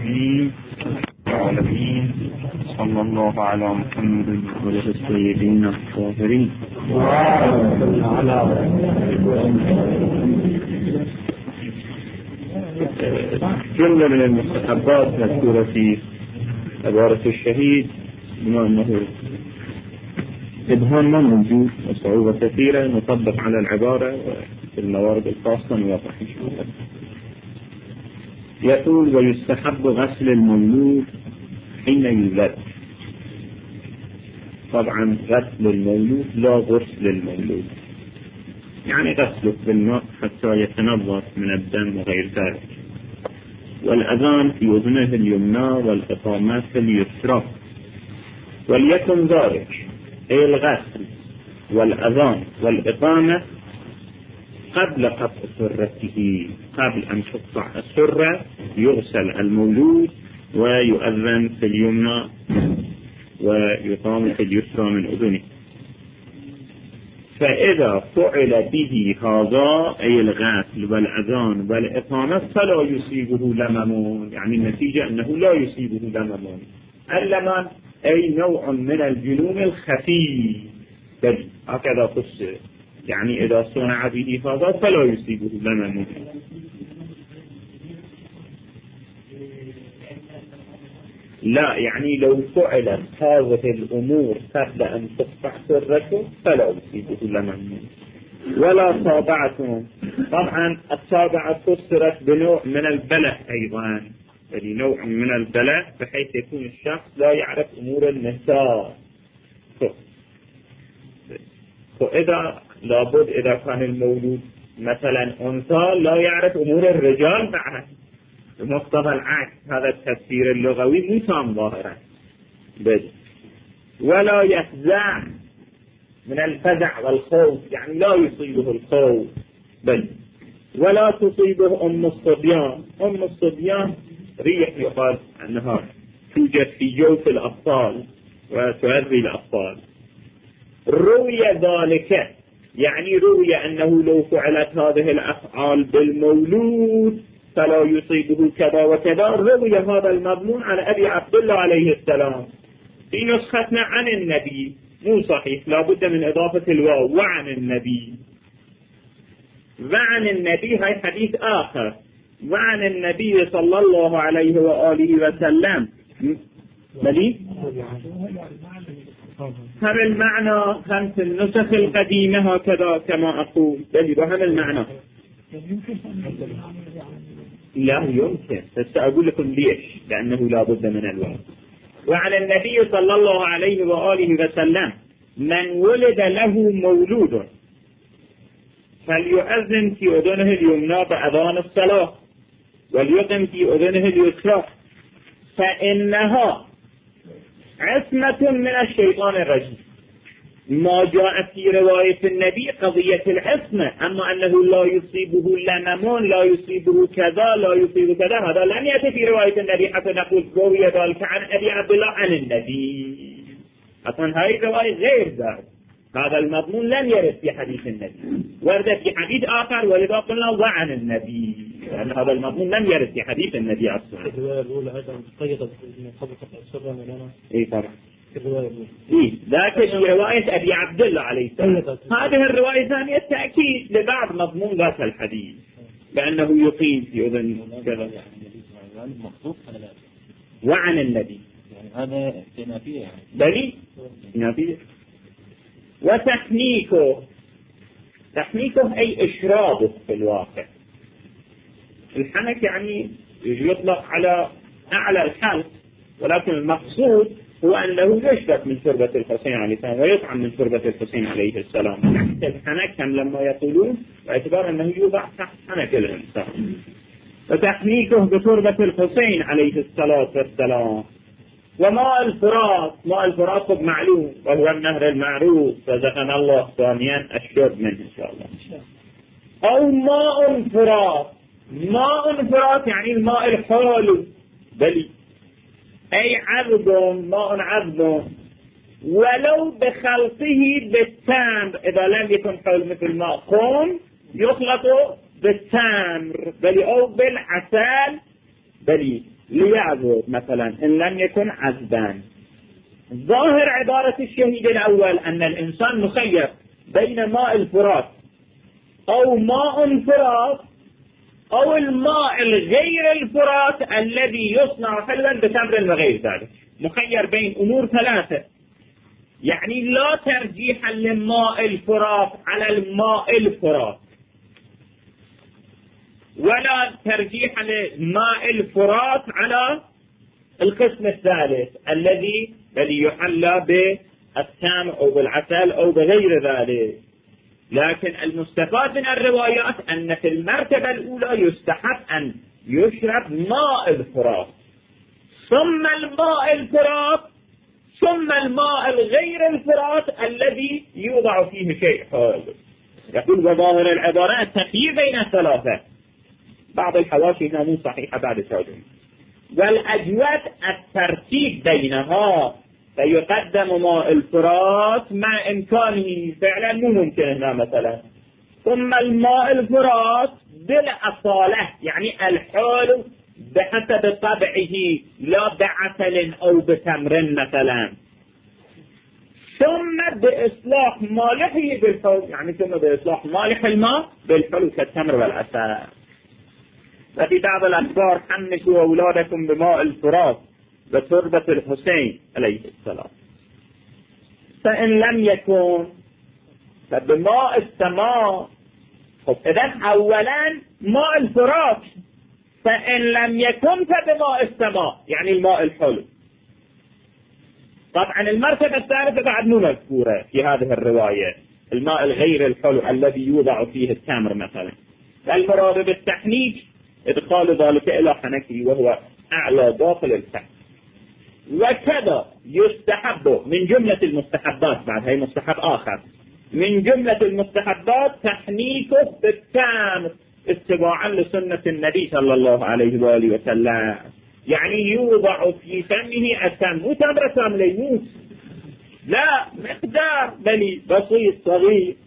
العالمين. صلى الله على محمد وعلى السيدين الطاهرين. جملة من المستحبات مذكورة في عبارة الشهيد، بما أنه إبهام ما موجود وصعوبة كثيرة نطبق على العبارة وفي الموارد الخاصة نوضح إن شاء الله. يقول: ويستحب غسل المولود حين يولد. طبعا غسل المولود لا غسل المولود، يعني غسله بالماء حتى يتنظف من الدم وغير ذلك. والأذان في أذنه اليمنى والإقامة في اليسرى. وليكن ذلك أي الغسل والأذان والإقامة قبل قطع سرته، قبل أن تقطع السرة يغسل المولود ويؤذن في اليمنى ويقام في اليسرى من أذنه. فإذا فعل به هذا أي الغسل والأذان والإقامة فلا يصيبه لمم، يعني النتيجة أنه لا يصيبه لمم. اللمم أي نوع من الجنون الخفي، هكذا فسر، يعني إذا صنع به هذا فلا يصيبه لمم. لا، يعني لو فعلت هذه الأمور قبل أن تقطع سرته فلا يصيبه لمم. ولا صابعة. طبعا الصابعة فسرت بنوع من البلع أيضا، يعني نوع من البلع بحيث يكون الشخص لا يعرف أمور النساء. فإذا لابد إذا كان المولود مثلا أنثى لا يعرف أمور الرجال بعد، بمقتضى العكس هذا التفسير اللغوي مو تام ظاهرا. ولا يفزع من الفزع والخوف، يعني لا يصيبه الخوف. ولا تصيبه أم الصبيان. أم الصبيان ريح يقال أنها توجد في جوف الأطفال وتؤذي الأطفال. روي ذلك، يعني روي أنه لو فعلت هذه الأفعال بالمولود فلا يصيبه كذا وكذا. روي هذا المضمون عن أبي عبد الله عليه السلام. في نسختنا عن النبي مو صحيح، لا بد من إضافة الواو، وعن النبي. وعن النبي هاي حديث آخر. وعن النبي صلى الله عليه وآله وسلم. بلي هم المعنى هم في النسخ القديمة هكذا كما أقول. بلي وهم المعنى لا يمكن، بس أقول لكم ليش، لأنه لا بد من الواو. وعلى النبي صلى الله عليه وآله وسلم: من ولد له مولود فليؤذن في أذنه اليمنى بأذان الصلاة وليقم في أذنه اليسرى فإنها عصمة من الشيطان الرجيم. ما جاء في رواية النبي قضية العصمة، أما أنه لا يصيبه لمم، لا يصيبه كذا، لا يصيبه كذا، هذا لم يأتي في رواية النبي حتى نقول روي ذلك عن أبي عبد الله عن النبي. أصلا هذه الرواية غير ذلك، هذا المضمون لم يرد في حديث النبي، ورد في حديث آخر ولذا قلنا وعن النبي، لأن هذا المضمون لم يرد في حديث النبي أصلا. الرواية الأولى أيضا قيدت من قبل قطع السرة من أنا. إيه طبعا. ذاك في رواية أبي عبد الله عليه السلام. هذه الرواية الثانية تأكيد لبعض مضمون ذات الحديث بأنه يقيم في أذن كذا. وعن النبي يعني هذا استئنافية يعني. بلي استئنافية. وتحنيكه، تحنيكه أي إشرابه في الواقع. الحنك يعني يطلق على أعلى الحلق، ولكن المقصود هو أنه يشرب من شربة الحسين عليه السلام ويطعم من شربة الحسين عليه السلام. تحت الحنك هم لما يقولون باعتبار أنه يوضع تحت حنك الإنسان. وتحنيكه بشربة الحسين عليه الصلاة والسلام. وماء الفرات، ماء الفرات معلوم وهو النهر المعروف، رزقنا الله ثانيا الشرب منه إن شاء الله. أو ماء فرات. ماء فرات يعني الماء الحالو، بلي أي عذب، ماء عذب، ولو بخلطه بالتمر، إذا لم يكن حول مثل ماء قوم يخلط بالتمر، بلي أو بالعسل، بلي ليعبد مثلا إن لم يكن عذبا. ظاهر عبارة الشهيد الأول أن الإنسان مخير بين ماء الفرات أو ماء فرات أو الماء الغير الفرات الذي يصنع حلوا بتمر وغير ذلك، مخير بين أمور ثلاثة، يعني لا ترجيح للماء الفرات على الماء الفرات، ولا ترجيح لماء الفرات على القسم الثالث الذي يحلى بالتمر أو بالعسل أو بغير ذلك. لكن المستفاد من الروايات أن في المرتبة الأولى يستحب أن يشرب ماء الفرات ثم الماء الفرات ثم الماء الغير الفرات الذي يوضع فيه شيء حال. يقول وظاهر العبارة التخيير بين الثلاثة، بعض الحواشي مو صحيحة بعد الترجمة، والأجود الترتيب بينها، فيقدم ماء الفرات مع إمكانه فعلا مو ممكن هنا مثلا، ثم الماء الفرات بالأصالة يعني الحال بحسب طبعه لا بعسل أو بتمر مثلا، ثم بإصلاح مالحه بالحلو، يعني ثم بإصلاح مالح الماء بالحلو كالتمر والعسل. وفي بعض الأخبار حنكوا أولادكم بماء الفرات بتربة الحسين عليه السلام، فإن لم يكن فبماء السماء. إذن أولا ماء الفرات، فإن لم يكن فبماء السماء يعني الماء الحلو. طبعا المرتبة الثالثة بعد مو مذكورة في هذه الرواية، الماء الغير الحلو الذي يوضع فيه التمر مثلا. المراد بالتحنيك إدخال ذلك إلى حنكه وهو أعلى داخل الفم. وكذا يستحب من جملة المستحبات، بعد هي مستحب آخر من جملة المستحبات تحنيكه بالتمر اتباعا لسنة النبي صلى الله عليه وآله وسلم، يعني يوضع في فمه التمر، مو تمر تام ليموت، لا مقدار بلي بسيط صغير.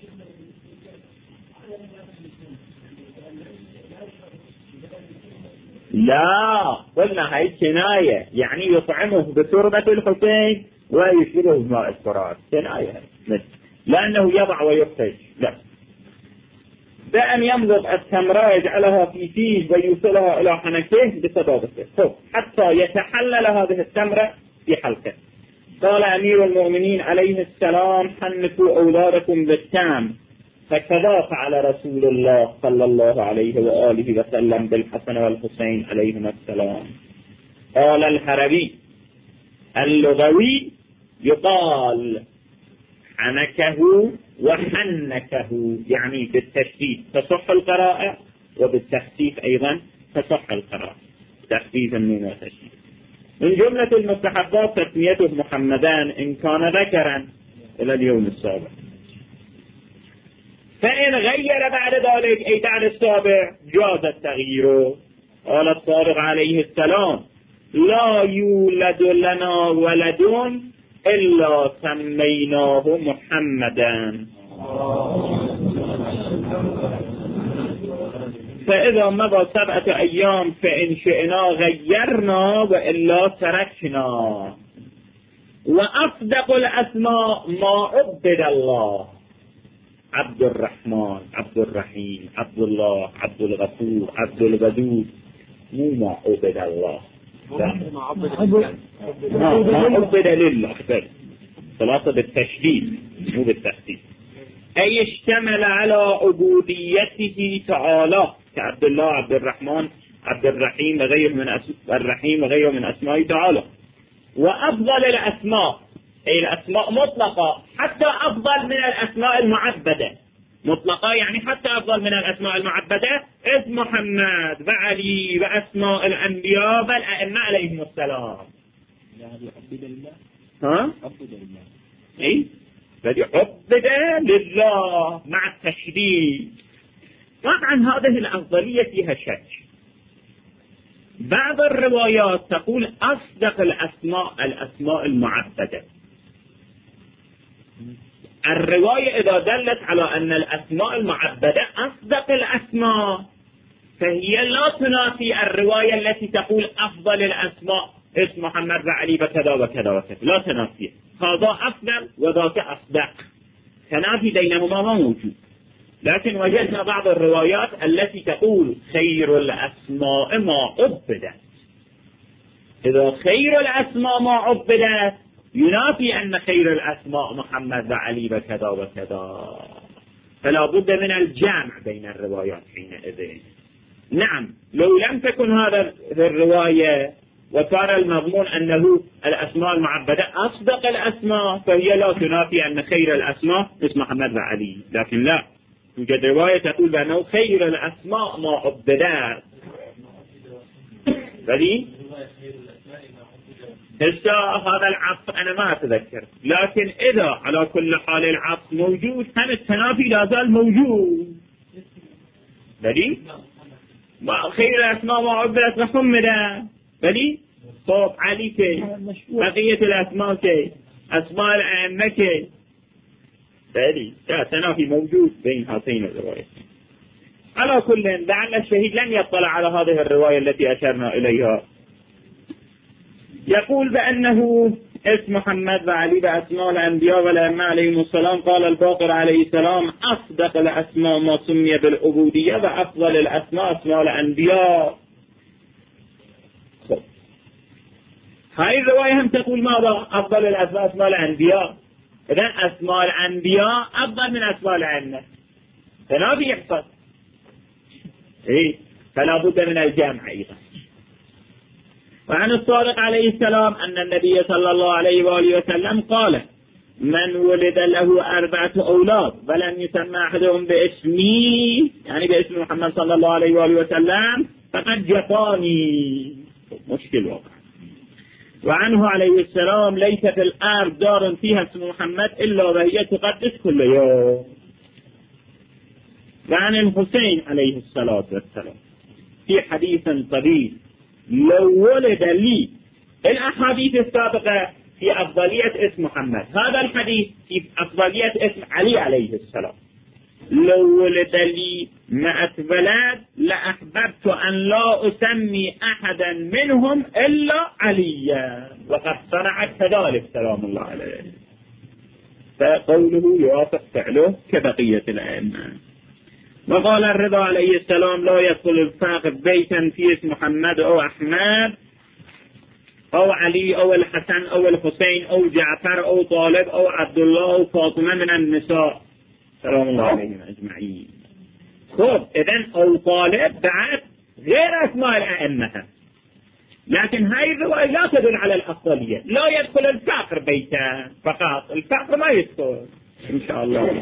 لا قلنا هاي كناية، يعني يطعمه بتربة الحسين ويشربه بماء الفرات، كناية لأنه يضع ويخرج. لا بأن يمضغ التمرة يجعلها في فيه ويوصلها إلى حنكه بسبابته حتى يتحلل هذه التمرة في حلقه. قال أمير المؤمنين عليه السلام حنكوا أولادكم بالتام، فكذا فعل رسول الله صلى الله عليه وآله وسلم بالحسن والحسين عليهما السلام. قال الحربي اللغوي يقال حنكه وحنكه يعني بالتشديد تصح القراءة، وبالتخفيف أيضا تصح القراءة، تخفيف النون وتشديد. من جملة المستحبات تسميته محمدان إن كان ذكرا إلى اليوم السابع، فإن غير بعد ذلك أي بعد السابع جاز التغيير. قال الصادق عليه السلام لا يولد لنا ولد إلا سميناه محمدا، فإذا مضى 7 أيام فإن شئنا غيرنا وإلا تركنا. وأصدق الأسماء ما عبد الله، عبد الرحمن، عبد الرحيم، عبد الله، عبد الغفور، عبد الودود، مو ما عبد الله، ما عبد لله، ثلاثة بالتشديد مو بالتخفيف، أي اشتمل على عبوديته تعالى كعبد الله، عبد الرحمن، عبد الرحيم وغيره من أسماء تعالى. وأفضل الأسماء أي الأسماء مطلقة، حتى أفضل من الأسماء المعبدة، مطلقة يعني حتى أفضل من الأسماء المعبدة اسم محمد وعلي وأسماء الأنبياء والأئمة عليهم السلام. ها؟ إيه؟ بدي عبد لله مع التشديد. طبعا هذه الأفضلية فيها شك. بعض الروايات تقول أصدق الأسماء المعبدة. الرواية إذا دلت على أن الأسماء المعبدة أصدق الأسماء فهي لا تنافي الرواية التي تقول أفضل الأسماء اسم محمد وعلي بكذا وكذا وكذا، لا تنافي، هذا أفضل وذاك أصدق، تنافي بينهما ما موجود. لكن وجدنا بعض الروايات التي تقول خير الأسماء ما عبدت. إذا خير الأسماء ما عبدت ينافي أن خير الأسماء محمد وعلي بكذا وكذا، فلا بد من الجمع بين الروايات حينئذ. نعم، لو لم تكن هذا الرواية وكان المضمون أنه الأسماء المعبدة أصدق الأسماء، فهي لا تنافي أن خير الأسماء اسم محمد وعلي. لكن لا، توجد رواية تقول بأنه خير الأسماء ما عبدت. بلي هسه هذا العطف أنا ما أتذكر، لكن إذا على كل حال العطف موجود هم التنافي لا زال موجود. بلي خير الأسماء ما عبدت محمدا، بلي صوب علي كي، بقية الأسماء كي، أسماء الأئمة كي، بلي تنافي موجود بين هاتين الروايات. على كل، لعل الشهيد لن يطلع على هذه الرواية التي أشرنا إليها. يقول بأنه اسم محمد وعلي بأسماء الأنبياء والأئمة عليهم السلام. قال الباقر عليه السلام أصدق الأسماء ما سمي بالعبودية وأفضل الأسماء أسماء الأنبياء. هاي الرواية هم تقول ماذا؟ أفضل الأسماء أسماء الأنبياء. إذن أسماء الأنبياء أفضل من أسماء الأئمة، فلا يحصل. فلا بد من الجمع أيضا. وعن الصادق عليه السلام أن النبي صلى الله عليه وآله وسلم قال من ولد له 4 أولاد ولم يسمى أحدهم باسمي، يعني باسم محمد صلى الله عليه وآله وسلم، فقد جفاني. مشكل واقع. وعنه عليه السلام ليس في الأرض دار فيها اسم محمد إلا وهي تقدس كل يوم. وعن الحسين عليه الصلاة والسلام في حديث طويل لو ولد لي، الأحاديث السابقة في أفضلية اسم محمد، هذا الحديث في أفضلية اسم علي عليه السلام. لو ولد لي 100 ولد لأحببت أن لا أسمي أحدا منهم إلا عليا، وقد صنعت كذلك سلام الله عليه. فقوله يوافق فعله كبقية الأئمة. وقال الرضا عليه السلام لا يدخل الفاقد بيتا في اسم محمد أو أحمد أو علي أو الحسن أو الحسين أو جعفر أو طالب أو عبد الله أو فاطمة من النساء سلام الله عليهم أجمعين. خب إذن أو طالب بعد غير أسماء الأئمة، لكن هاي الرواية لا تدل على الأفضلية. لا يدخل الفقر بيتا فقط، الفقر ما يدخل إن شاء الله.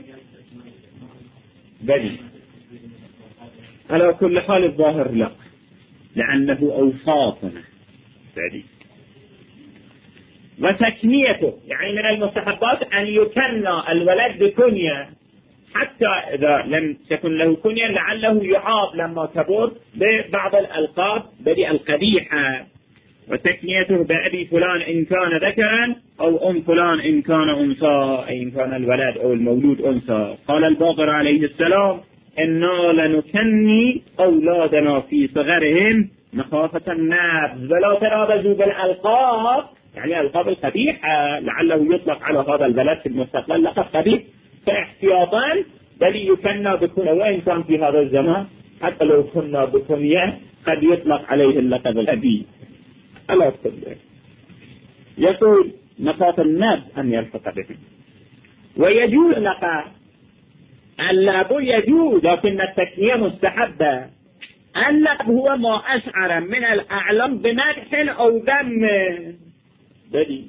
بل على كل حال الظاهر لا، لأنه أوصافنا بل. وتكنيته يعني من المستحبات أن يكنى الولد بكنية، حتى إذا لم تكن له كنية لعله يعاب لما كبر ببعض الألقاب بل القبيحة. وتكنيته بأبي فلان إن كان ذكرا أو أم فلان إن كان أنثى، أي إن كان الولد أو المولود أنثى. قال الباقر عليه السلام إنا لنكني أولادنا في صغرهم مخافة النبذ ولا تنابذوا بالألقاب، يعني الألقاب القبيحة لعله يطلق على هذا البلد في المستقبل لقب قبيح، فاحتياطا بل يكنى بكنية، وإن كان في هذا الزمان حتى لو كنا بكنية قد يطلق عليه اللقب القبيح. ألا أصدق. يقول مخاف الناس أن يلحق بهم. ويجوز لك اللعب يجوز، لكن التكنية مستحبة. اللعب هو ما أشعر من الأعلام بمدح أو ذم، بدي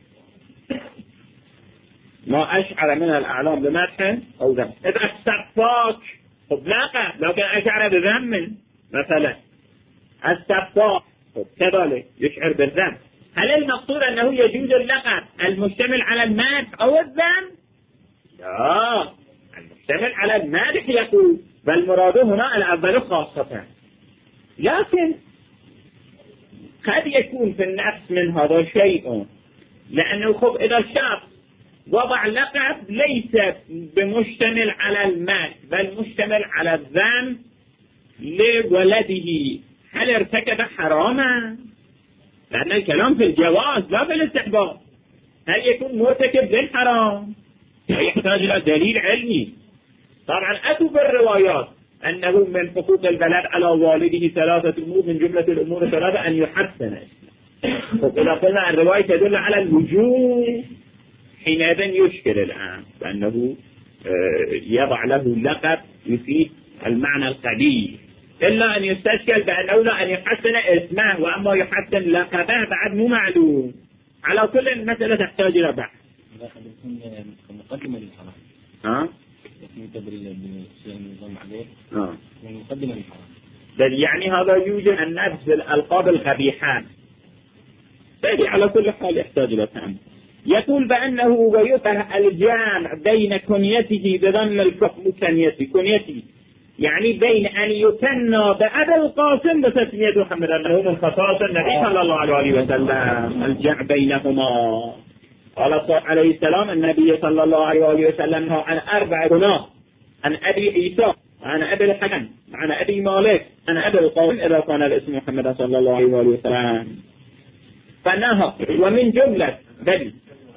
ما أشعر من الأعلام بمدح أو ذم. إذا السفاك طبلاقة لكن أشعر بذم مثلا، السفاك كذلك يشعر بالذنب. هل المقصود أنه يجوز اللقب المشتمل على المدح أو الذم؟ لا، المشتمل على المدح يقول، بل مراده هنا الأول خاصة. لكن قد يكون في النفس من هذا شيء، لأنه خب إذا الشخص وضع لقب ليس بمشتمل على المدح بل مشتمل على الذم، لولده هل ارتكب حراما؟ لأن الكلام في الجواز لا في الاستحباب. هل يكون مرتكب للحرام؟ يحتاج إلى دليل علمي. طبعا أتوا بالروايات أنه من حقوق البلد على والده 3 أمور، من جملة الأمور 3 أن يحسن. إذا قلنا الرواية تدل على الوجوب حينئذ يشكل الآن بأنه يضع له لقب يفيد المعنى القبيح، إلا أن يستشكل بأنه لا أن يحسن اسمه، وأما يحسن لقبه بعد مو معلوم. على كل المسألة تحتاج إلى بحث. مقدمة للحرام. مقدمة للحرام. بل يعني هذا يوجد أن نفس الألقاب القبيحان. بل على كل حال يحتاج إلى تأمل. يقول بأنه ويطه الجامع بين كنيته بضم الكف كنيته، يعني بين أن يكنى بأبي القاسم بتسمية محمد، أنه من خصائص النبي صلى الله عليه وسلم الجمع بينهما. قال عليه السلام النبي صلى الله عليه وسلم عن 4 كناه: عن أبي عيسى، عن أبي الحكم، عن أبي مالك، عن أبي القاسم إذا كان الاسم محمد صلى الله عليه وسلم. فنهى ومن جملة بل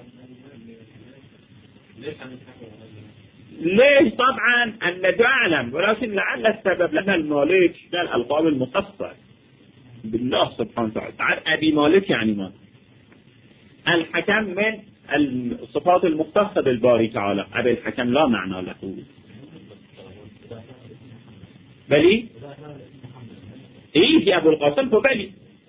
ليش؟ طبعا أن تعلم، ولكن لعل السبب لأن المالك من الألقاب المخصصة بالله سبحانه وتعالى. تعال أبي مالك يعني ما الحكم من الصفات المختصة بالباري تعالى. أبي الحكم لا معنى له. بلي إيه في أبو القاسم فبلي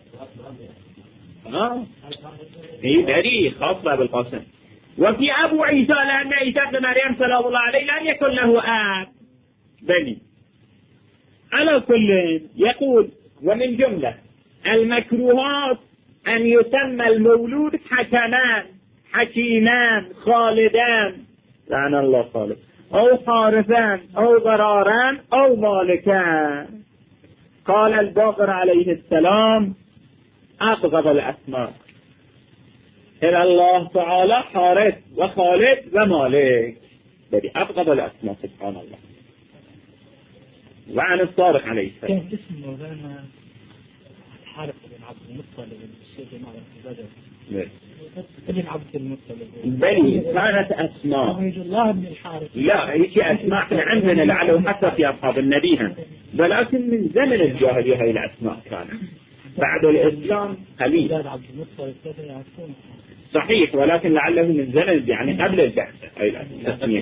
إيه بلي خاص بأبو القاسم. وفي أبو عيسى لأن عيسى بن مريم سلام الله عليه لم يكن له آب بني. على كل يقول ومن جملة المكروهات أن يسمى المولود حكمان، حكيمان، خالدان لعن الله خالد، أو حارثان، أو ضراران، أو مالكان. قال الباقر عليه السلام أبغض الأسماء إلى الله تعالى حارث وخالد ومالك، بدي أبغض الأسماء سبحان الله. وعن الصادق عليه السلام كان اسم مولانا حارث بن عبد المطلب الشيخ مع العبادة ابن عبد المطلب، بل كانت أسماء الله بن الحارث. لا هيك أسماء احنا عندنا لعله حتى في أصحاب النبي، ولكن من زمن الجاهلية هاي الأسماء كانت، بعد الإسلام قليل صحيح، ولكن لعله من زمن يعني قبل البعثة هاي التسمية.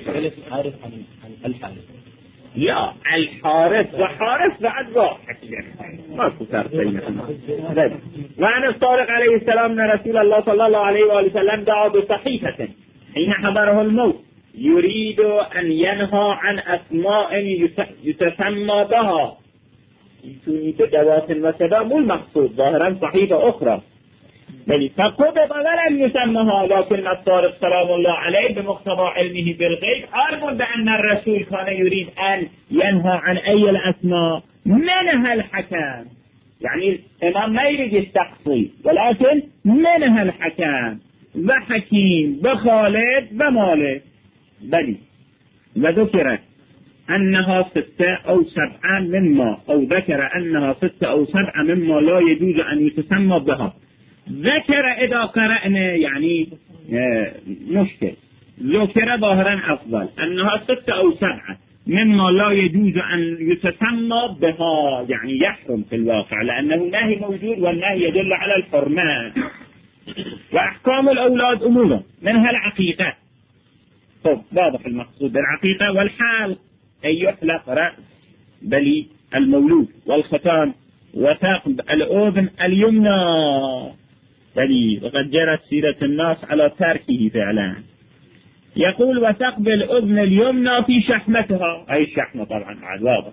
لا الحارث وحارث بعد واحد ماكو فرق بينهما. وعن الصادق عليه السلام أن رسول الله صلى الله عليه وسلم دعا بصحيفة حين حضره الموت يريد أن ينهى عن أسماء يتسمى بها، يكون بدوات وسبا مو المقصود ظاهرا صحيفة أخرى، بل فقبض ولم يسمها. لكن الصادق سلام الله عليه بمقتضى علمه بالغيب عارف بأن الرسول كان يريد أن ينهى عن أي الأسماء منها الحكام، يعني الإمام ما يريد يستقصي، ولكن منها الحكام وحكيم وخالد ومالك. بل وذكرت أنها 6 أو 7 مما، أو ذكر أنها 6 أو 7 مما لا يجوز أن يتسمى بها. ذكر إذا قرأنا يعني مشكل، ذكر ظاهرا أفضل أنها 6 أو 7 مما لا يجوز أن يتسمى بها، يعني يحرم في الواقع لأنه نهي موجود والنهي يدل على الحرمان. وأحكام الأولاد أمورا منها العقيقة. طب واضح المقصود بالعقيقة والحال أن يحلق رأس بلي المولود، والختان، وثقب الأذن اليمنى بلي، وقد جرت سيرة الناس على تركه فعلا. يقول وثقب الأذن اليمنى في شحمتها، أي شحمة طبعا عاد واضح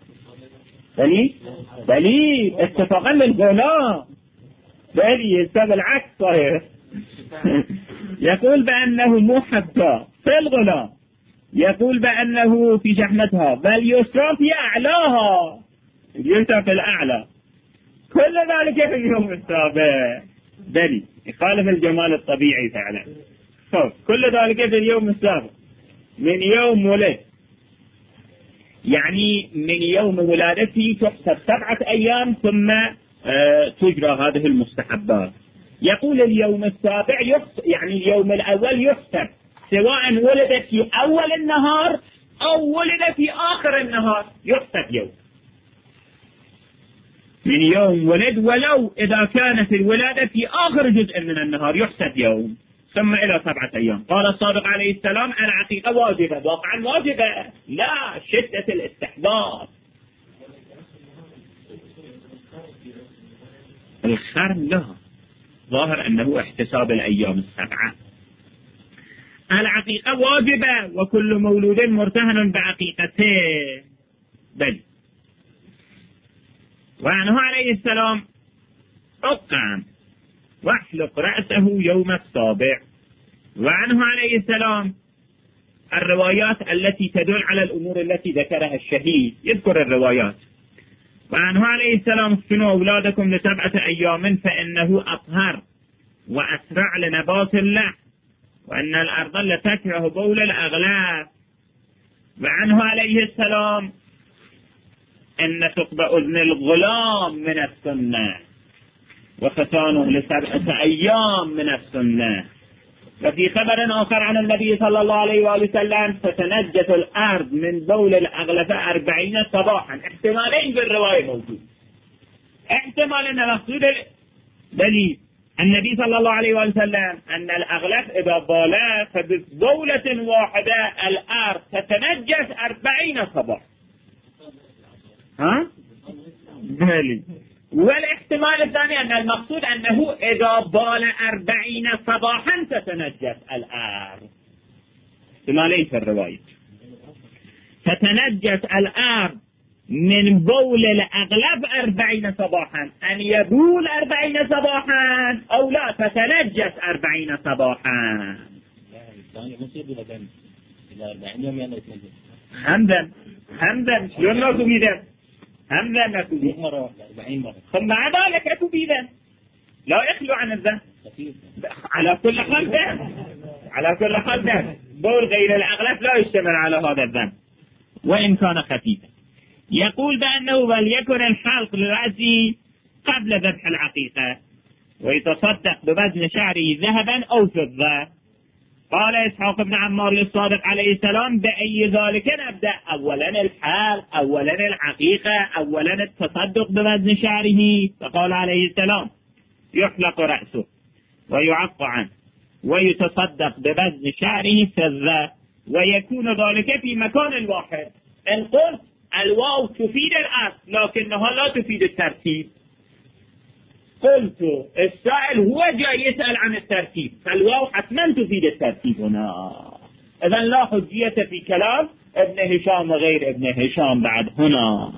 بلي اتفاقا للغلاء بلي يستوى العكس صحيح. يقول بأنه مو حتى في الغلاء، يقول بأنه في شحمتها بل يسرى في أعلاها، يسرى في الأعلى، كل ذلك في اليوم السابع بلي يخالف الجمال الطبيعي فعلا. كل ذلك في اليوم السابع من يوم ولد. يعني من يوم ولادته تحسب 7 أيام ثم تجرى هذه المستحبات. يقول اليوم السابع يعني اليوم الأول يحسب سواء ولد في أول النهار أو ولد في آخر النهار، يحسب يوم من يوم ولد، ولو إذا كانت الولادة في آخر جزء من النهار يحسب يوم، ثم إلى 7 أيام. قال الصادق عليه السلام: العقيقة واجبة، واقعا واجبة، لا شدة الاستحباب. الخرم لا، ظاهر أنه احتساب الأيام 7. العقيقة واجبة، وكل مولود مرتهن بعقيقته. بل وعنه عليه السلام: أقعم واحلق رأسه يوم السابع. وعنه عليه السلام الروايات التي تدل على الأمور التي ذكرها الشهيد، يذكر الروايات. وعنه عليه السلام: اسكنوا أولادكم ل7 أيام فإنه أطهر وأسرع لنبات اللحم، وأن الأرض لتكره بول الأغلاف. وعنه عليه السلام: أن ثقب أذن الغلام من السنة، وختانه ل7 أيام من السنة. وفي خبر آخر عن النبي صلى الله عليه وآله وسلم: فتنجس الأرض من بول الأغلفة 40 صباحا. احتمالين بالرواية موجود، احتمال أن المقصود بل النبي صلى الله عليه وآله وسلم أن الأغلف إذا بال فببولة واحدة الأرض تتنجس 40 صباح. بلي. والاحتمال الثاني أن المقصود أنه إذا بال 40 صباحا تتنجس الأرض. احتمالين في الرواية: تتنجس الأرض من بول الأغلب 40 صباحا، أن يبول 40 صباحا أو لا تتنجس 40 صباحا. همدا شلون لا تبيدا؟ همدا لا تبيدا مرة 40 مرة. ثم مع ذلك أكو بيدا لا يخلو عن الذنب. على كل حال ده بول غير الأغلب لا يشتمل على هذا الذنب وإن كان خفيفا. يقول بأنه وليكن الحلق لرأسه قبل ذبح العقيقة، ويتصدق بوزن شعره ذهبا أو فضة. قال إسحاق بن عمار للصادق عليه السلام: بأي ذلك نبدأ؟ أولا الحلق، أولا العقيقة، أولا التصدق بوزن شعره. فقال عليه السلام: يحلق رأسه ويعق عنه ويتصدق بوزن شعره فضة، ويكون ذلك في مكان واحد. إن قلت الواو تفيد الأصل لكنها لا تفيد الترتيب. قلت السائل هو جاي يسأل عن الترتيب، فالواو حتما تفيد الترتيب هنا. إذن لا حجية في كلام ابن هشام وغير ابن هشام بعد هنا.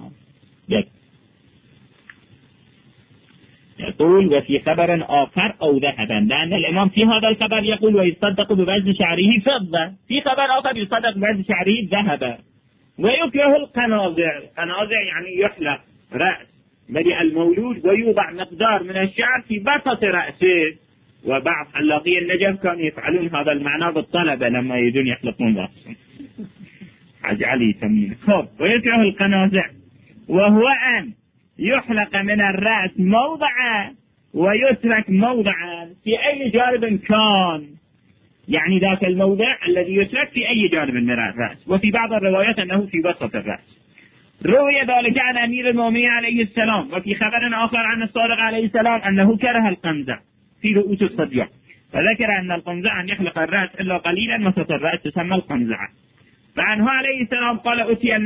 يقول: وفي خبر آخر أو ذهبا، لأن الإمام في هذا الخبر يقول: ويصدق بوزن شعره فضة. في خبر آخر يصدق بوزن شعره ذهبا. ويكره القنازع. القنازع يعني يحلق رأس بدء المولود ويوضع مقدار من الشعر في بسط رأسه. وبعض حلاقي النجف كانوا يفعلون هذا المعنى بالطلبة لما يريدون يحلقون رأسهم. حاج علي يسميه. ويكره القنازع وهو أن يحلق من الرأس موضعا ويترك موضعا في أي جانب كان، يعني ذاك الموضع الذي يترك في أي جانب من الرأس. وفي بعض الروايات أنه في وسط الرأس. روي ذلك عن أمير المؤمنين عليه السلام. وفي خبر آخر عن الصادق عليه السلام أنه كره القنزع في رؤوس الصديان، فذكر أن القنزع أن يحلق الرأس إلا قليلا وسط الرأس تسمى القنزعة. فعنه عليه السلام قال: أتي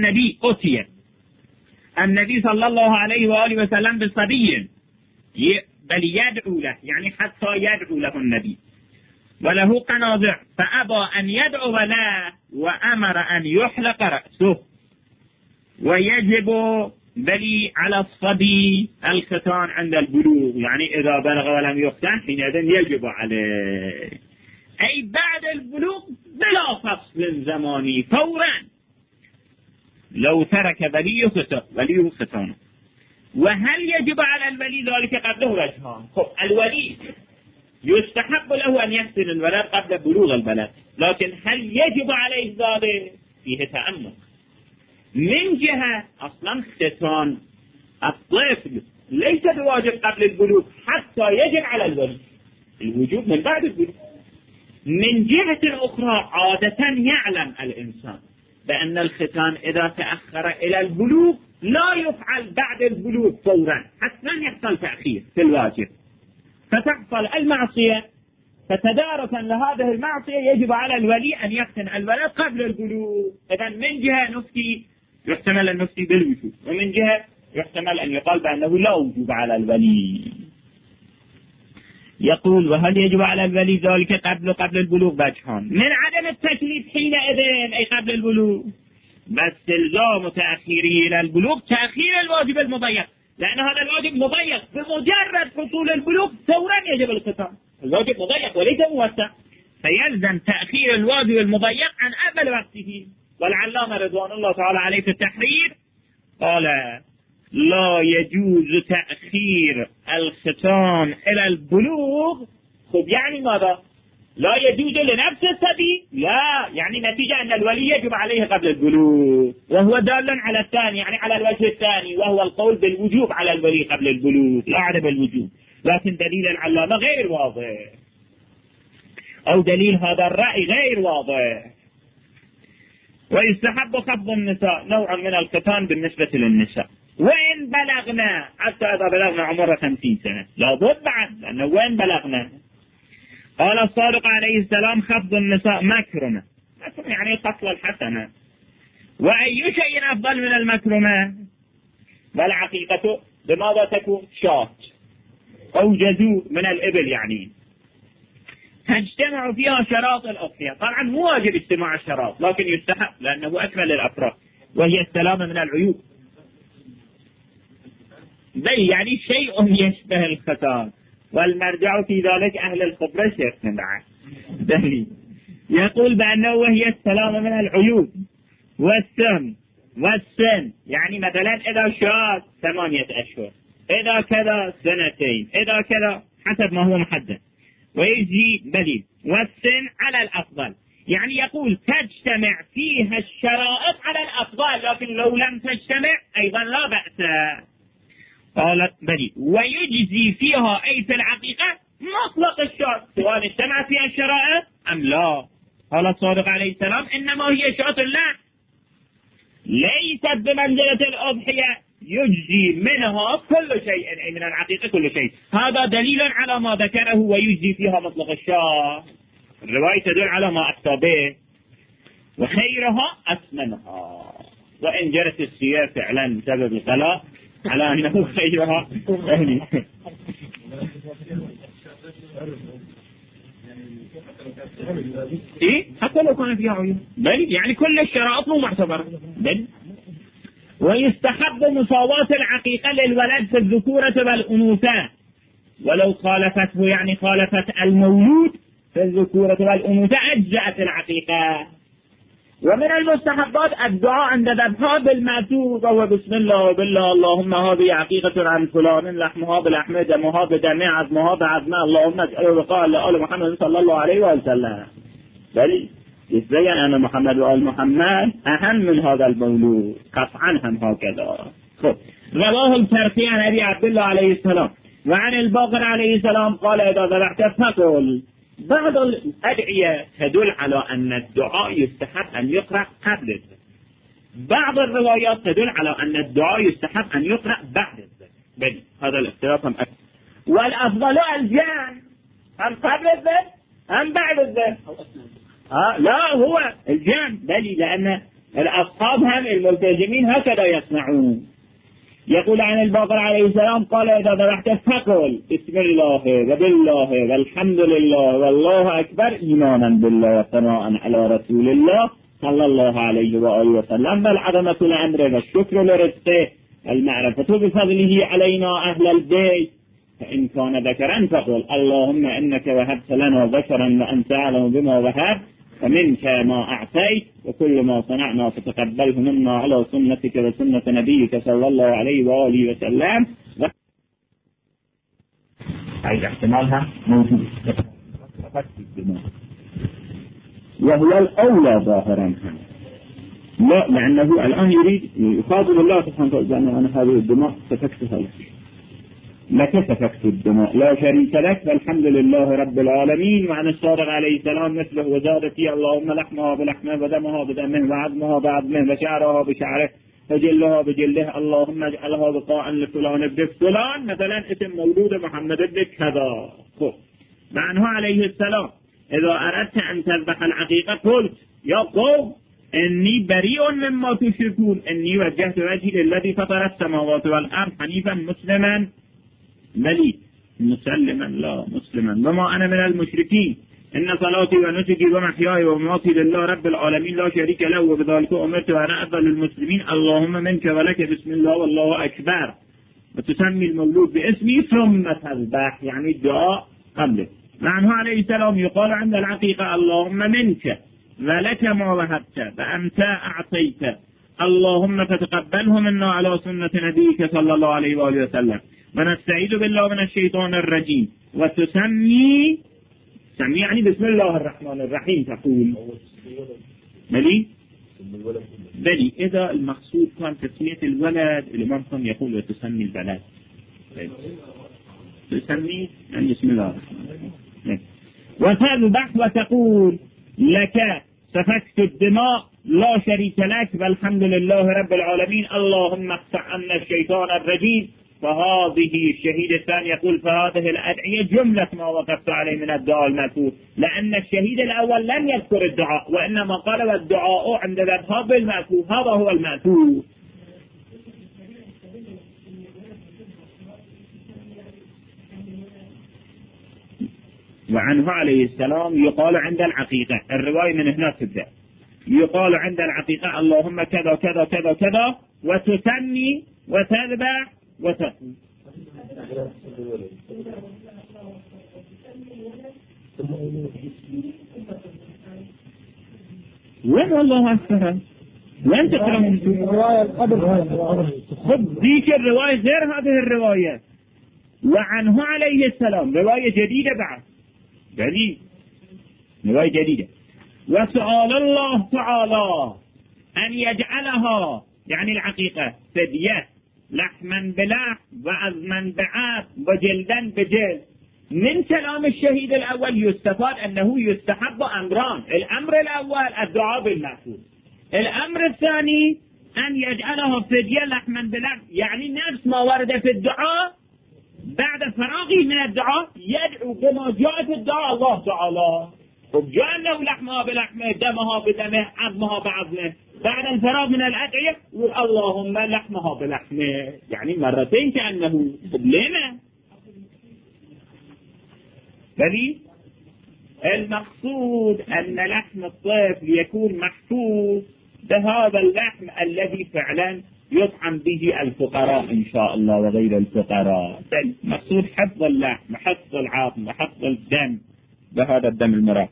النبي صلى الله عليه وآله وسلم بالصبي بل يدعو له، يعني حتى يدعو له النبي، وله قنازع، فأبى أن يدعو له وأمر أن يحلق رأسه. ويجب بلي على الصبي الختان عند البلوغ، يعني إذا بلغ ولم يختن حينئذ يجب عليه، أي بعد البلوغ بلا فصل زماني فورا لو ترك وليه ختانه. وهل يجب على الولي ذلك قبله؟ وجهان. الولي يستحب له أن يحسن الولد قبل بلوغ البلد، لكن هل يجب عليه ذلك؟ فيه تأمل. من جهة أصلا ختان الطفل ليس بواجب قبل البلوغ حتى يجب على الولي، الوجوب من بعد البلوغ. من جهة أخرى عادة يعلم الإنسان بأن الختان إذا تأخر إلى البلوغ لا يفعل بعد البلوغ فورا حتى يحصل تأخير في الواجب، فتحصل المعصية، فتداركا لهذه المعصية يجب على الولي أن يختن الولد قبل البلوغ. إذن من جهة نفتي يحتمل أن نفتي بالوجوب، ومن جهة يحتمل أن يقال بأنه لا وجوب على الولي. يقول وهل يجب على الولي ذلك قبل البلوغ؟ وجهان: من عدم التكليف حينئذ أي قبل البلوغ، بس الزام تأخيره إلى البلوغ تأخير الواجب المضيق، لأن هذا الواجب مضيق، بمجرد حصول البلوغ فورا يجب الختان. الواجب مضيق وليس موسع، فيلزم تأخير الواجب المضيق عن أول وقته. والعلامة رضوان الله تعالى عليه في التحرير قال لا يجوز تأخير الختان إلى البلوغ. خب يعني ماذا؟ لا يجوز لنفس الصبي؟ لا، يعني نتيجة أن الولي يجب عليه قبل البلوغ، وهو دال على الثاني، يعني على الوجه الثاني، وهو القول بالوجوب على الولي قبل البلوغ، لا عدم الوجوب. لكن دليل العلامة غير واضح، أو دليل هذا الرأي غير واضح. ويستحب خفض النساء نوعا من الختان بالنسبة للنساء وإن بلغنا، حتى إذا بلغنا عمر 50 سنة لابد بعد، لأنه وين بلغنا. قال الصادق عليه السلام خفض النساء مكرمة، يعني قتل الحسنة. وأي شيء أفضل من المكرمة؟ والعقيقة بماذا تكون؟ شاة أو جزور من الإبل، يعني تجتمع فيها شراط الأضحية. طبعا مو واجب اجتماع الشراط، لكن يستحق لأنه أكمل الأفراد، وهي السلامة من العيوب. بل يعني شيء يشبه الختان، والمرجع في ذلك أهل الخبرة شيخنا بعد دليل. يقول بأنه وهي السلامة من العيوب والسن والسن، يعني مثلا إذا شاء 8 أشهر، إذا كذا 2 إذا كذا حسب ما هو محدد، ويجي دليل. والسن على الأفضل، يعني يقول تجتمع فيها الشرائط على الأفضل، لكن لو لم تجتمع أيضا لا بأس. قالت بلي ويجزي فيها أي في العقيقة مطلق الشرط سواء اجتمع فيها الشرائط أم لا. قال الصادق عليه السلام إنما هي شرط الله ليست بمنزلة الأضحية، يجزي منها كل شيء، أي من العقيقة كل شيء. هذا دليل على ما ذكره ويجزي فيها مطلق الشرط. الرواية تدل على ما أفتى به، وخيرها أثمنها، وإن جرت السياق فعلا بسبب الغلاء على أنه خيرها. إيه حتى لو كان فيها عيوب، بل يعني كل الشرائط مو معتبرة. بل ويستحب مساواة العقيقة للولد في الذكورة والأنوثة، ولو خالفته يعني خالفت المولود في الذكورة والأنوثة أجزأت العقيقة. ومن المستحبات الدعاء عند ذبحها بالمأثور، وهو بسم الله وبالله اللهم هذه عقيقة عن فلان لحمها بلحمه دمها بدمه عظمها بعظمه اللهم اجعله وقاء لآل محمد صلى الله عليه وسلم. بل يتبين أن محمد وآل محمد أهم من هذا المولود قطعا هم هكذا. خب رواه الترقي عن أبي عبد الله عليه السلام وعن الباقر عليه السلام قال إذا ذبحت فقل. بعض الأدعية تدل على أن الدعاء يستحب أن يقرأ قبل الذبح، بعض الروايات تدل على أن الدعاء يستحب أن يقرأ بعد الذبح. بل هذا الاختلاف هم أكثر. والأفضل الجمع، هم قبل الذبح هم بعد الذبح. لا هو الجمع، بل لأن الأصحاب هم الملتزمين هكذا يصنعون. يقول عن الباقر عليه السلام قال إذا ذبحت فقل بسم الله وبالله والحمد لله والله أكبر إيمانا بالله وثناء على رسول الله صلى الله عليه وآله وسلم، والعظمة الأمر والشكر لرزقه المعرفة بفضله علينا أهل البيت، فإن كان ذكرا فقل اللهم إنك وهبت لنا ذكرا وأنت أعلم بما وهبت ومنك ما أعطيت وكل ما صنعنا فتقبله منا على سنتك وسنة نبيك صلى الله عليه وآله وسلم. هذا احتمالها موجود وهو الأولى ظاهرا. لا، لأنه الآن يريد يخاطب الله سبحانه وتعالى أنا هذه الدماء سفكتها لك سفكت الدماء لا شريك لك والحمد لله رب العالمين. وعن الصادق عليه السلام مثله وزاد فيه اللهم لحمها بلحمه ودمها بدمه وعظمها بعظمه وشعرها بشعره وجلها بجله اللهم اجعلها بقاء لفلان ابن فلان، مثلا اسم مولود محمد ابن كذا. معنه عليه السلام إذا أردت أن تذبح العقيقة قلت يا قوم إني بريء مما تشركون إني وجهت وجهي للذي فطر السماوات والأرض حنيفا مسلما مسلما لا مسلما وما أنا من المشركين إن صلاتي ونسكي ومحياي ومماتي لله رب العالمين لا شريك له وبذلك أمرت وأنا أفضل المسلمين اللهم منك ولك بسم الله والله أكبر، وتسمي المولود باسمي ثم تذبح يعني الدعاء قبله. معنه عليه السلام يقال عند العقيقة اللهم منك ولك ما وهبت وأنت أعطيت اللهم فتقبله منا على سنة نبيك صلى الله عليه وآله وسلم، ونستعيذ بالله من الشيطان الرجيم. وتسمي يعني بسم الله الرحمن الرحيم تقول بلي إذا المقصود كان تسمية الولد الإمام كان يقول وتسمي البلد تسمي يعني بسم الله الرحمن الرحيم. وتذبح وتقول لك سفكت الدماء لا شريك لك والحمد لله رب العالمين اللهم اقطع عنا الشيطان الرجيم. فهذه الشهيد الثاني يقول فهذه الأدعية جملة ما وقفت عليه من الدعاء المأثور، لأن الشهيد الأول لم يذكر الدعاء وإنما قال والدعاء عند ذهاب المأثور، هذا هو المأثور. وعنه عليه السلام يقال عند العقيقة، الرواية من هنا تبدأ، يقال عند العقيقة اللهم كذا كذا كذا كذا وتسمي وتذبح وتقول. وين والله أكثر وين تقرأون خذ ذيك الرواية غير هذه الرواية. وعنه عليه السلام رواية جديدة بعد رواية جديدة وسؤال الله تعالى أن يجعلها يعني العقيقة فدية لحما بلحم وعظما بعظم وجلدا بجلد. من كلام الشهيد الأول يستفاد أنه يستحب أمران، الأمر الأول الدعاء بالمأثور، الأمر الثاني أن يجعلها فدية لحما بلحم، يعني نفس ما ورد في الدعاء بعد فراغه من الدعاء يدعو بما جاء في الدعاء الله تعالى وجاء أنه لحمها بلحمه دمها بدمه عظمها بعظمه، بعد الفراغ من الأدعية يقول اللهم لحمها بلحمه، يعني مرتين كأنه لما بل المقصود أن لحم الطفل يكون محفوظ بهذا اللحم الذي فعلا يطعم به الفقراء إن شاء الله وغير الفقراء. بل مقصود حفظ اللحم حفظ العظم حفظ الدم بهذا الدم المراه.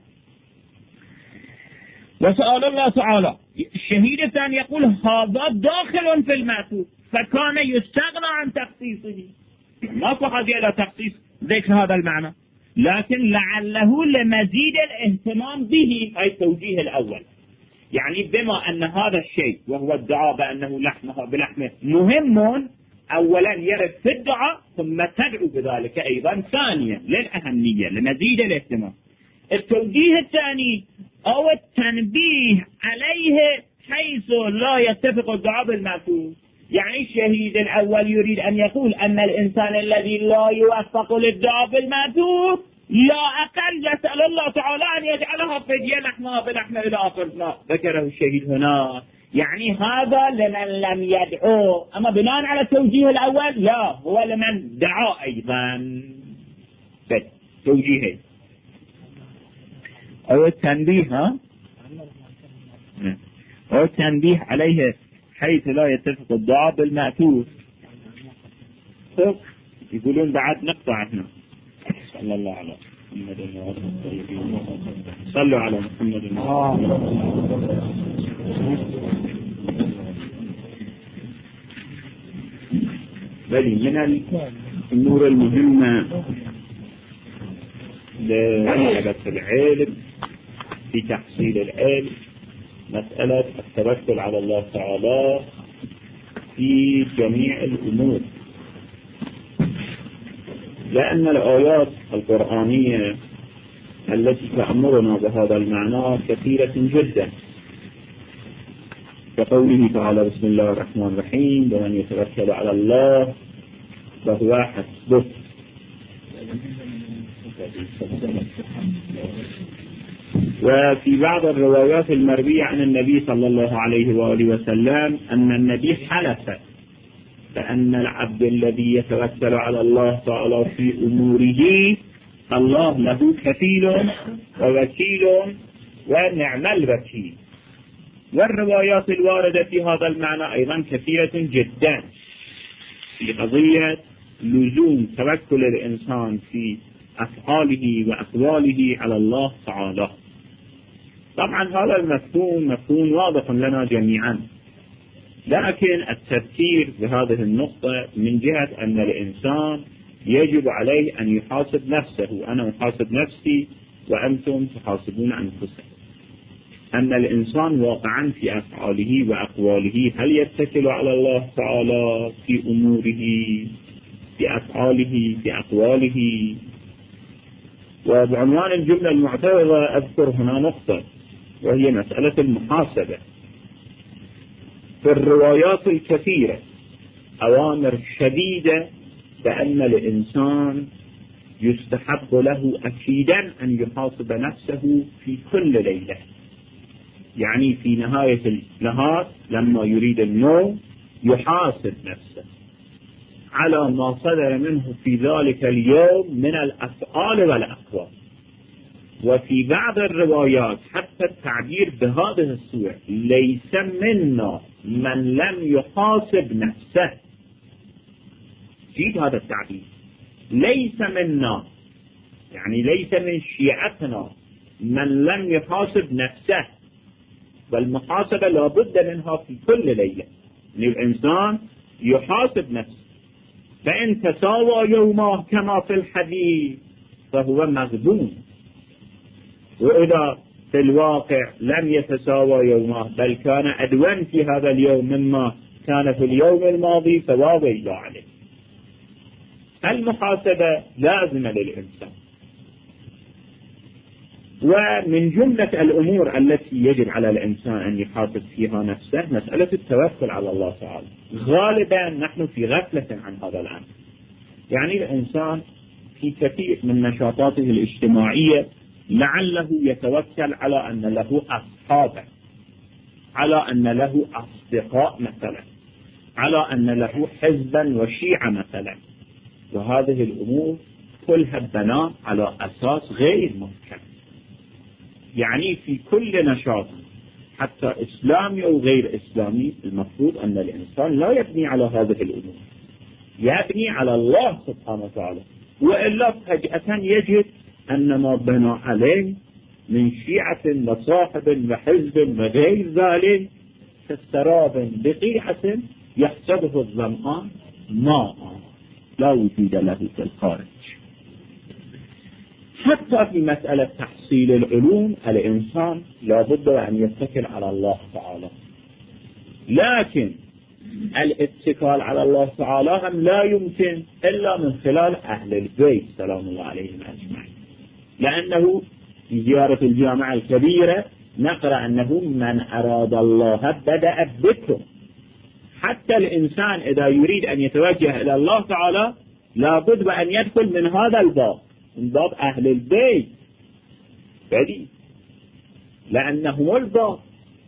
وسؤال الله تعالى الشهيد الثاني يقول هذا داخل في المأثور فكان يستغنى عن تخصيصه، ما فقط إلى تخصيص ذكر هذا المعنى لكن لعله لمزيد الاهتمام به، أي التوجيه الأول، يعني بما أن هذا الشيء وهو الدعاء بأنه لحمها بلحمه مهم أولا يرد في الدعاء ثم تدعو بذلك أيضا ثانيا للأهمية لمزيد الاهتمام. التوجيه الثاني أو التنبيه عليه حيث لا يتفق الدعاء بالمأثور، يعني الشهيد الأول يريد أن يقول أن الإنسان الذي لا يوفق للدعاء بالمأثور لا أقل يسأل الله تعالى أن يجعلها فدية لحمها بلحمه إلى آخر ما ذكره الشهيد هنا، يعني هذا لمن لم يدعو، أما بناء على التوجيه الأول لا هو لمن دعا أيضا. بس توجيهين أو التنبيه أو التنبيه عليه حيث لا يتفق الدعاء بالمأثور. يقولون بعد نقطع هنا صلى الله على محمد صلوا على محمد بل من الأمور المهمة لطلبة العلم في تحصيل العلم مسألة التوكل على الله تعالى في جميع الأمور، لأن الآيات القرآنية التي تأمرنا بهذا المعنى كثيرة جدا، كقوله تعالى بسم الله الرحمن الرحيم ومن يتوكل على الله فهو حسبه. وفي بعض الروايات المروية عن النبي صلى الله عليه وآله وسلم أن النبي حلف بأن العبد الذي يتوكل على الله تعالى في أموره الله له كفيل ووكيل ونعم الوكيل. والروايات الواردة في هذا المعنى أيضا كثيرة جدا في قضية لزوم توكل الإنسان في أفعاله وأقواله على الله تعالى. طبعا هذا المفهوم مفهوم واضح لنا جميعا، لكن التفكير بهذه النقطة من جهة أن الإنسان يجب عليه أن يحاسب نفسه، أنا أحاسب نفسي وأنتم تحاسبون أنفسكم، أن الإنسان واقعا في أفعاله وأقواله هل يتكل على الله تعالى في أموره، في أفعاله، في أقواله. وبعنوان الجملة المعترضة أذكر هنا نقطة، وهي مسألة المحاسبة. في الروايات الكثيرة أوامر شديدة بأن الإنسان يستحب له أكيدا أن يحاسب نفسه في كل ليلة، يعني في نهاية النهار لما يريد النوم يحاسب نفسه على ما صدر منه في ذلك اليوم من الأفعال والأقوال. وفي بعض الروايات حتى التعبير بهذه الصورة ليس منا من لم يحاسب نفسه. جيد هذا التعبير، ليس منا يعني ليس من شيعتنا من لم يحاسب نفسه، والمحاسبة لابد منها في كل ليلة، أن الإنسان يحاسب نفسه. فإن تساوى يومه كما في الحديث فهو مغبون، وإذا في الواقع لم يتساوى يومه بل كان أدون في هذا اليوم مما كان في اليوم الماضي فلا ويل عليه. المحاسبة لازمة للإنسان. ومن جملة الأمور التي يجب على الإنسان أن يحاسب فيها نفسه مسألة التوكل على الله تعالى. غالبا نحن في غفلة عن هذا الأمر، يعني الإنسان في كثير من نشاطاته الاجتماعية لعله يتوكل على أن له أصحابا، على أن له أصدقاء مثلا، على أن له حزبا وشيعة مثلا، وهذه الأمور كلها بناء على أساس غير ممكن. يعني في كل نشاط حتى إسلامي أو غير إسلامي المفروض أن الإنسان لا يبني على هذه الأمور، يبني على الله سبحانه وتعالى، وإلا فجأة يجد أن ما بنى عليه من شيعة وصاحب وحزب وغير ذلك كالسراب بقيعة يحسبه الظمآن ماء لا وجود له في الخارج. حتى في مسألة تحصيل العلوم الإنسان لابد أن يتكل على الله تعالى، لكن الاتكال على الله تعالى هم لا يمكن إلا من خلال أهل البيت سلام الله عليهم أجمعين، لأنه في زيارة الجامعة الكبيرة نقرأ أنه من أراد الله بدأ بكم. حتى الإنسان إذا يريد أن يتوجه إلى الله تعالى لابد أن يدخل من هذا الباب، من باب أهل البيت، بدي لأنهم الباب.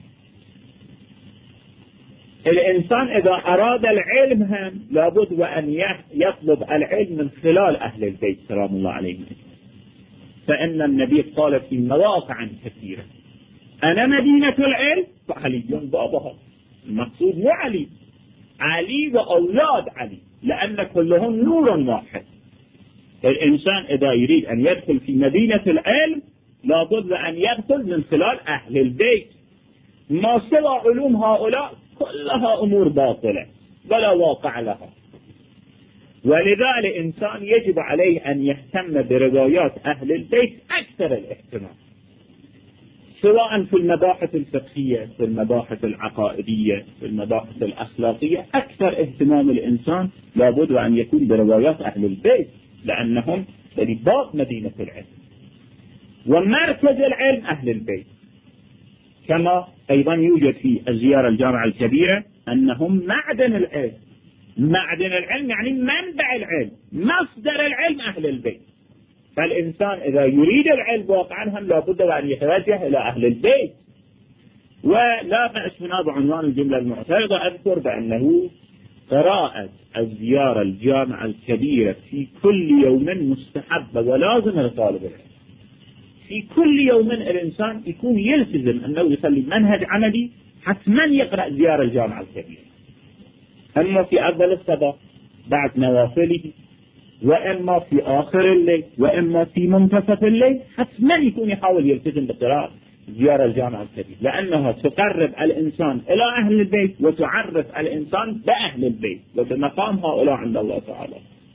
الإنسان إذا أراد العلم هم لابد وأن يطلب العلم من خلال أهل البيت سلام الله عليهم. فإن النبي قال في مواقع كثيرة أنا مدينة العلم فعلي بابها. المقصود مو علي، علي وأولاد علي، لأن كلهم نور واحد. الإنسان إذا يريد أن يدخل في مدينة العلم لابد أن يدخل من خلال أهل البيت. ما سوى علوم هؤلاء كلها أمور باطلة ولا واقع لها. ولذا الإنسان يجب عليه أن يهتم بروايات أهل البيت أكثر الاهتمام. سواء في المباحث الفقهية، في المباحث العقائدية، في المباحث الأخلاقية، أكثر اهتمام الإنسان لابد أن يكون بروايات أهل البيت، لأنهم رباط مدينة العلم ومركز العلم أهل البيت. كما أيضا يوجد في الزيارة الجامعة الكبيرة أنهم معدن العلم. معدن العلم يعني منبع العلم، مصدر العلم أهل البيت. فالإنسان إذا يريد العلم واقعا هم لابد أن يتوجه إلى أهل البيت. ولا بأس هنا بعنوان الجملة المعترضة أذكر بأنه قراءة الزيارة الجامعة الكبيرة في كل يوم مستحبة ولازم لطالب العلم. في كل يوم الإنسان يكون يلتزم أنه يصلي منهج عملي، حتما يقرأ زيارة الجامعة الكبيرة، أما في أول الصباح بعد نوافله، وإما في آخر الليل، وإما في منتصف الليل، حتما يكون يحاول يلتزم بقراءة زيارة الجامعة الكبيرة، لأنها تقرب الإنسان إلى أهل البيت وتعرف الإنسان بأهل البيت وبمقام هؤلاء عند الله تعالى.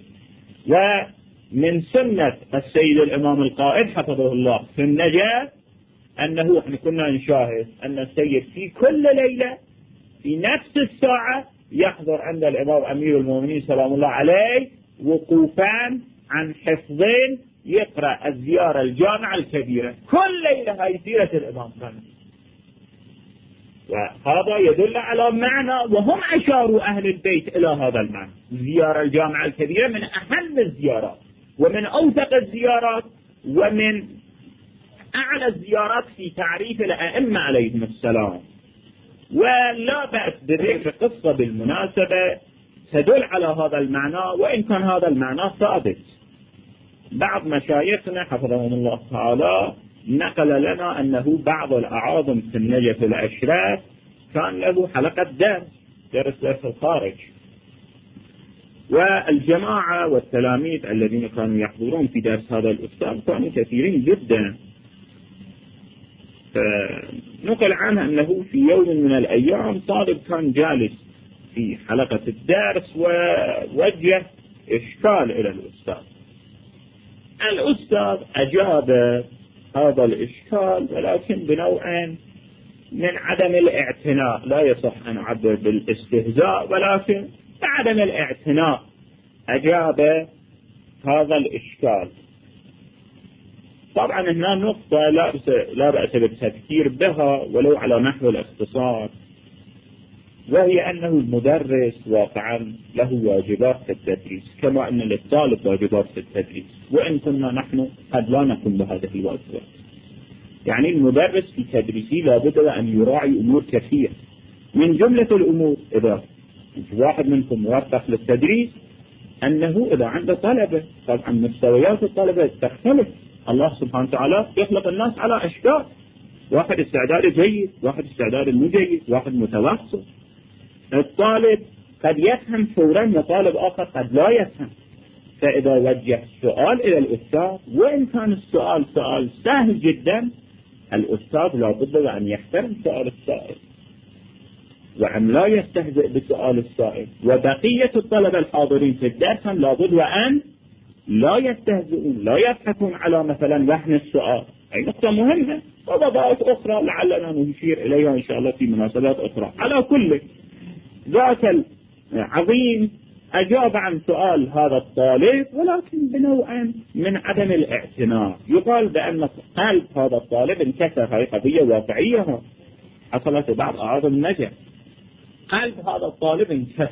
ومن سنة السيد الإمام القائد حفظه الله في النجاة أنه احنا كنا نشاهد أن السيد في كل ليلة في نفس الساعة يحضر عند الإمام أمير المؤمنين سلام الله عليه وقوفان عن حفظين يقرأ الزيارة الجامعة الكبيرة كل ليلة. هاي سيرة الإمام كان، وهذا يدل على معنى، وهم أشاروا أهل البيت إلى هذا المعنى. زيارة الجامعة الكبيرة من أهم الزيارات ومن أوثق الزيارات ومن أعلى الزيارات في تعريف الأئمة عليهم السلام. ولا بأس بذكر قصة بالمناسبة تدل على هذا المعنى، وإن كان هذا المعنى ثابت. بعض مشايخنا حفظهم الله تعالى نقل لنا أنه بعض الأعاظم في النجف الأشراف كان له حلقة درس في الخارج، والجماعة والتلاميذ الذين كانوا يحضرون في درس هذا الأستاذ كانوا كثيرين جدا. نقل عنه أنه في يوم من الأيام طالب كان جالس في حلقة الدرس ووجه إشكال إلى الأستاذ. الأستاذ أجاب هذا الإشكال ولكن بنوع من عدم الاعتناء، لا يصح أن أعبر بالاستهزاء، ولكن بعدم الاعتناء أجاب هذا الإشكال. طبعا هنا نقطة لا بأس بالتفكير بها ولو على نحو الاختصار، وهي أنه المدرس واقعا له واجبات في التدريس كما أن للطالب واجبات في التدريس، وإن كنا نحن قد لا نكون بهذه الواجبات. يعني المدرس في تدريسه لابد أن يراعي أمور كثيرة. من جملة الأمور إذا واحد منكم موفق للتدريس أنه إذا عنده طلبة، طبعا مستويات الطلبة تختلف. الله سبحانه وتعالى يخلق الناس على أشكال، واحد استعداد جيد، واحد استعداد مو جيد، واحد متوسط. الطالب قد يفهم فورا وطالب آخر قد لا يفهم. فإذا وجه سؤال إلى الأستاذ وإن كان السؤال سؤال سهل جدا، الأستاذ لابد أن يحترم سؤال السائل وأن لا يستهزئ بسؤال السائل. وبقية الطلبة الحاضرين في الدرس لابد أن لا يستهزئون، لا يضحكون على مثلا وهن السؤال. أي نقطة مهمة، وضبائط أخرى لعلنا نشير إليها إن شاء الله في مناسبات أخرى. على كل ذاك العظيم أجاب عن سؤال هذا الطالب ولكن بنوع من عدم الاعتناء. يقال بأن قلب هذا الطالب انكسر، هذه قضية واقعية حصلت بعض أعاظم النجف. قلب هذا الطالب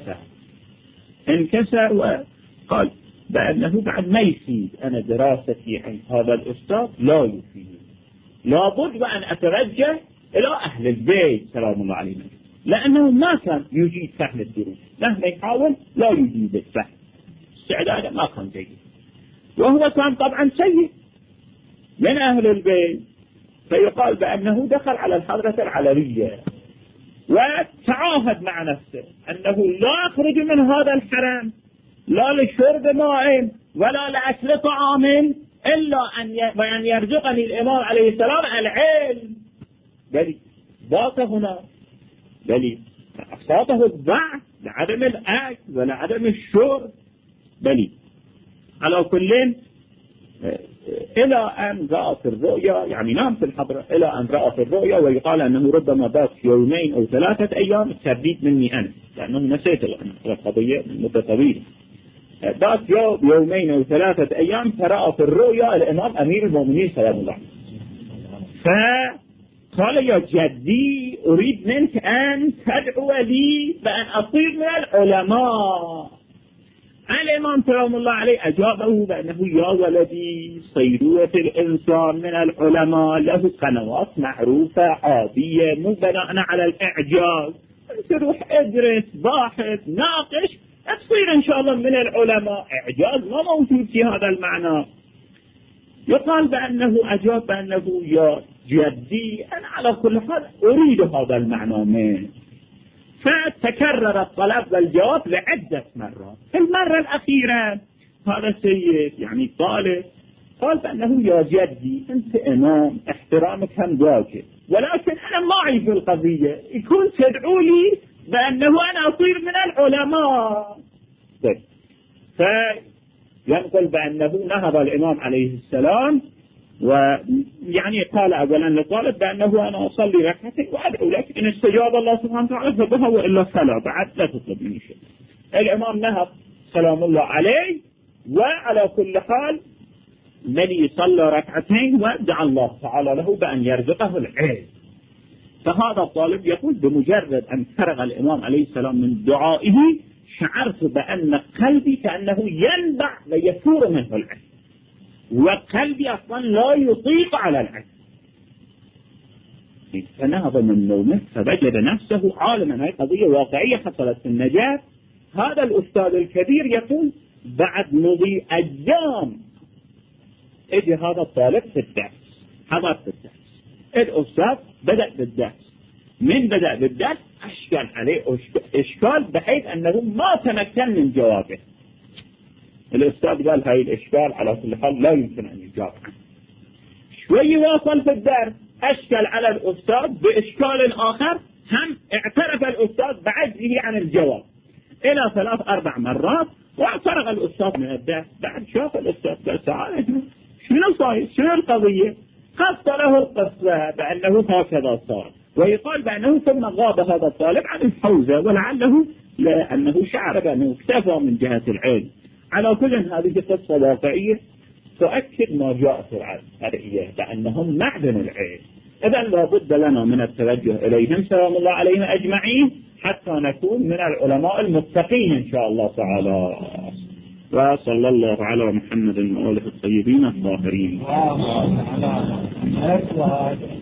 انكسر وقال بأنه بعد ما يفيد أنا دراستي عند هذا الأستاذ لا يفيد، لابد وأن أتوجه إلى أهل البيت سلام الله عليهم، لأنه ما كان يجيد فهم الدروس، مهما يحاول لا يجيد الفهم، استعداده ما كان جيد، وهو كان طبعا سيء من أهل البيت. فيقال بأنه دخل على الحضرة العلوية وتعاهد مع نفسه أنه لا يخرج من هذا الحرم لا لشرب ماء ولا لأكل طعام إلا أن يرزقني الإمام عليه السلام العلم. بل ضاق هنا، بل أصابه الضعف لعدم الأكل ولعدم الشرب. بل على كل إلى أن رأت الرؤيا، يعني نام في الحضرة إلى أن رأت الرؤيا، ويقال أنه ربما بات يومين أو 3 أيام، الترديد مني أنا لأنه نسيت القضية مدة طويلة. بات يومين أو 3 أيام فرأت الرؤيا الإمام أمير المؤمنين سلام الله، فقال يا جدي أريد منك أن تدعو لي بأن أصير من العلماء. الإمام سلام الله عليه أجابه بأنه يا ولدي صيرورة الإنسان من العلماء له قنوات معروفة عادية مو بناء على الإعجاز، روح ادرس باحث ناقش تصير إن شاء الله من العلماء. إعجاز ما موجود في هذا المعنى. يقال بأنه أجاب بأنه يا جدي أنا على كل حال أريد هذا المعنى منه. فتكرر الطلب والجواب لعدة مرات. في المرة الأخيرة هذا السيد يعني طالب قال بأنه يا جدي أنت إمام احترامك هم واجب، ولكن أنا ما أعرف القضية، يكون تدعو لي بأنه أنا أصير من العلماء. فينقل بأنه نهض الإمام عليه السلام ويعني قال أولا لطالب بأنه أنا أصلي ركعتين وأدعو لك إن استجاب الله سبحانه وتعالى فبها وإلا فلا، بعد لا تطلب مني شيء. الإمام نهض سلام الله عليه، وعلى كل حال الذي صلى ركعتين ودعا الله تعالى له بأن يرزقه العلم. فهذا الطالب يقول بمجرد أن فرغ الإمام عليه السلام من دعائه شعرت بأن قلبي كأنه ينبع ويفور منه العلم، وقلبي أصلا لا يطيق على العلم. فنهض من نومه فوجد نفسه عالما، هذه قضية واقعية حصلت في النجاة. هذا الأستاذ الكبير يقول بعد مضي أيام اجى هذا الطالب في الدرس، حضر في الدرس. الأستاذ بدأ بالدرس، من بدأ بالدرس أشكال عليه إشكال بحيث أنه ما تمكن من جوابه. الأستاذ قال هاي الإشكال على كل حال لا يمكن أن يجاب عنه. شوي واصل في الدرس أشكل على الأستاذ بإشكال آخر، هم اعترف الأستاذ بعجزه عن الجواب إلى 3-4 مرات، واعترف الأستاذ من الدرس. بعد شاف الأستاذ قال تعال شنو صاير، شنو القضية، قص له القصة بأنه هكذا صار. ويقال بأنه ثم غاب هذا الطالب عن الحوزة، ولعله لأنه شعر بأنه اكتفى من جهة العلم. على كل هذه قصة واقعية تؤكد ما جاء في العلم بأنهم معدن العلم. إذن لابد لنا من التوجه إليهم سلام الله عليهم أجمعين حتى نكون من العلماء المتقين إن شاء الله تعالى. وصلى الله على محمد وآله الطيبين الطاهرين.